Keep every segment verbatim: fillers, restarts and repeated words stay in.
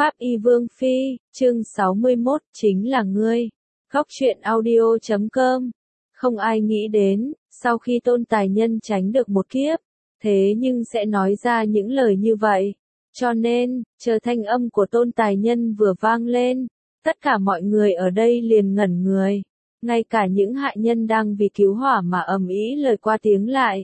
Pháp Y Vương Phi, chương sáu mươi mốt, chính là ngươi. Góc truyện audio chấm com. Không ai nghĩ đến, sau khi Tôn Tài Nhân tránh được một kiếp, thế nhưng sẽ nói ra những lời như vậy. Cho nên, chờ thanh âm của Tôn Tài Nhân vừa vang lên, tất cả mọi người ở đây liền ngẩn người. Ngay cả những hạ nhân đang vì cứu hỏa mà ầm ĩ lời qua tiếng lại,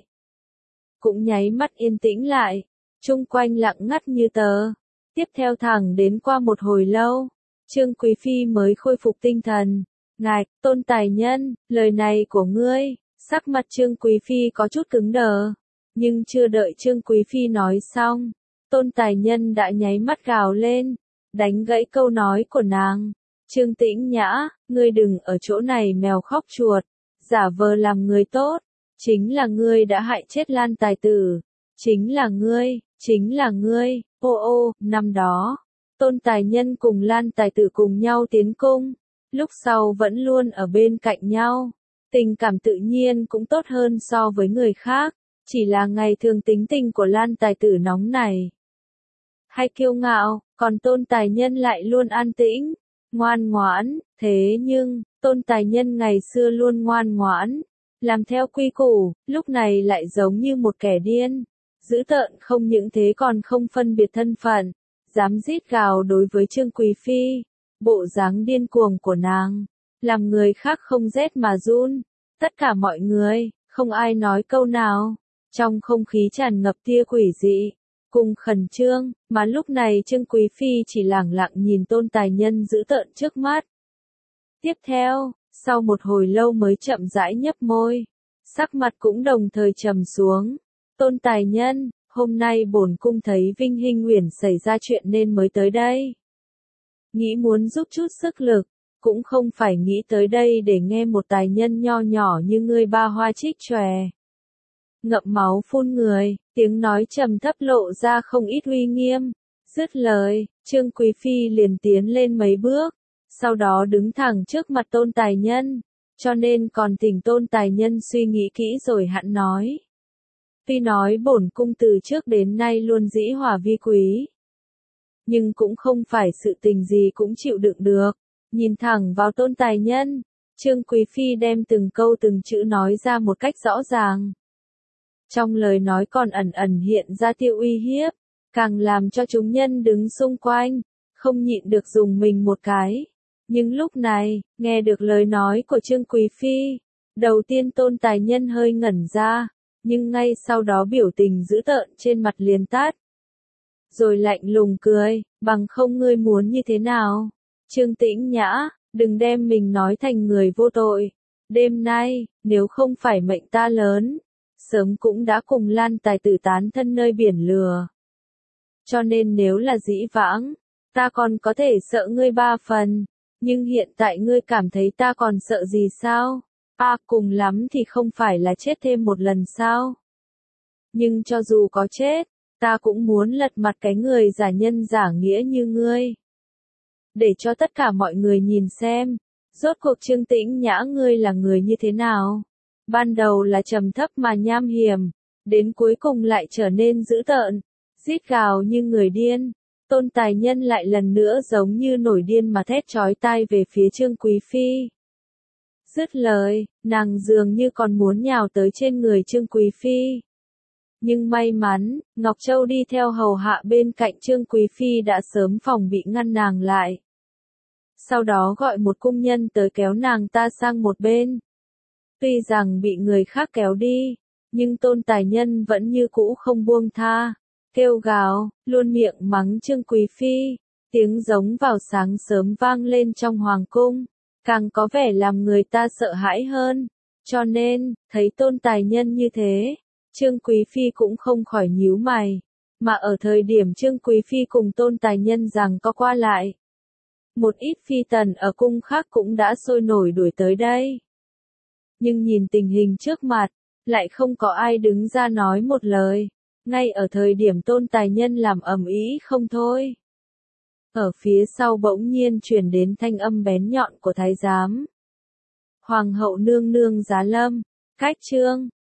cũng nháy mắt yên tĩnh lại, chung quanh lặng ngắt như tờ. Tiếp theo thẳng đến qua một hồi lâu, Trương Quý Phi mới khôi phục tinh thần. Ngạch, Tôn Tài Nhân, lời này của ngươi, sắc mặt Trương Quý Phi có chút cứng đờ. Nhưng chưa đợi Trương Quý Phi nói xong, Tôn Tài Nhân đã nháy mắt gào lên, đánh gãy câu nói của nàng. Trương Tĩnh Nhã, ngươi đừng ở chỗ này mèo khóc chuột, giả vờ làm người tốt. Chính là ngươi đã hại chết Lan Tài Tử. Chính là ngươi, chính là ngươi. Ô ô, năm đó, Tôn Tài Nhân cùng Lan Tài Tử cùng nhau tiến cung, lúc sau vẫn luôn ở bên cạnh nhau. Tình cảm tự nhiên cũng tốt hơn so với người khác, chỉ là ngày thường tính tình của Lan Tài Tử nóng này hay kiêu ngạo, còn Tôn Tài Nhân lại luôn an tĩnh, ngoan ngoãn. Thế nhưng, Tôn Tài Nhân ngày xưa luôn ngoan ngoãn, làm theo quy củ, lúc này lại giống như một kẻ điên. Dữ tợn không những thế còn không phân biệt thân phận, dám rít gào đối với Trương Quý Phi. Bộ dáng điên cuồng của nàng, làm người khác không rét mà run. Tất cả mọi người, không ai nói câu nào. Trong không khí tràn ngập tia quỷ dị, cùng khẩn trương, mà lúc này Trương Quý Phi chỉ lẳng lặng nhìn Tôn Tài Nhân dữ tợn trước mắt. Tiếp theo, sau một hồi lâu mới chậm rãi nhấp môi, sắc mặt cũng đồng thời trầm xuống. Tôn Tài Nhân, hôm nay bổn cung thấy Vinh Hinh Uyển xảy ra chuyện nên mới tới đây. Nghĩ muốn giúp chút sức lực, cũng không phải nghĩ tới đây để nghe một tài nhân nho nhỏ như ngươi ba hoa trích chòe. Ngậm máu phun người, tiếng nói trầm thấp lộ ra không ít uy nghiêm. Dứt lời, Trương Quý Phi liền tiến lên mấy bước, sau đó đứng thẳng trước mặt Tôn Tài Nhân, cho nên còn thỉnh Tôn Tài Nhân suy nghĩ kỹ rồi hẵng nói. Tuy nói bổn cung từ trước đến nay luôn dĩ hòa vi quý, nhưng cũng không phải sự tình gì cũng chịu đựng được. Nhìn thẳng vào Tôn Tài Nhân, Trương Quý Phi đem từng câu từng chữ nói ra một cách rõ ràng. Trong lời nói còn ẩn ẩn hiện ra tia uy hiếp, càng làm cho chúng nhân đứng xung quanh không nhịn được dùng mình một cái. Nhưng lúc này, nghe được lời nói của Trương Quý Phi, đầu tiên Tôn Tài Nhân hơi ngẩn ra, nhưng ngay sau đó biểu tình dữ tợn trên mặt liền tắt. Rồi lạnh lùng cười, bằng không ngươi muốn như thế nào? Trương Tĩnh Nhã, đừng đem mình nói thành người vô tội. Đêm nay, nếu không phải mệnh ta lớn, sớm cũng đã cùng Lan Tài Tử tán thân nơi biển lửa. Cho nên nếu là dĩ vãng, ta còn có thể sợ ngươi ba phần, nhưng hiện tại ngươi cảm thấy ta còn sợ gì sao? À, cùng lắm thì không phải là chết thêm một lần sao? Nhưng cho dù có chết, ta cũng muốn lật mặt cái người giả nhân giả nghĩa như ngươi. Để cho tất cả mọi người nhìn xem, rốt cuộc Trương Tĩnh Nhã ngươi là người như thế nào? Ban đầu là trầm thấp mà nham hiểm, đến cuối cùng lại trở nên dữ tợn, rít gào như người điên. Tôn Tài Nhân lại lần nữa giống như nổi điên mà thét chói tai về phía Trương Quý Phi. Dứt lời, nàng dường như còn muốn nhào tới trên người Trương Quý Phi. Nhưng may mắn, Ngọc Châu đi theo hầu hạ bên cạnh Trương Quý Phi đã sớm phòng bị ngăn nàng lại. Sau đó gọi một cung nhân tới kéo nàng ta sang một bên. Tuy rằng bị người khác kéo đi, nhưng Tôn Tài Nhân vẫn như cũ không buông tha, kêu gào, luôn miệng mắng Trương Quý Phi. Tiếng giống vào sáng sớm vang lên trong hoàng cung, càng có vẻ làm người ta sợ hãi hơn. Cho nên, thấy Tôn Tài Nhân như thế, Trương Quý Phi cũng không khỏi nhíu mày. Mà ở thời điểm Trương Quý Phi cùng Tôn Tài Nhân rằng có qua lại, một ít phi tần ở cung khác cũng đã sôi nổi đuổi tới đây. Nhưng nhìn tình hình trước mặt, lại không có ai đứng ra nói một lời. Ngay ở thời điểm Tôn Tài Nhân làm ầm ĩ không thôi, ở phía sau bỗng nhiên truyền đến thanh âm bén nhọn của thái giám. Hoàng hậu nương nương giá lâm, cách trương,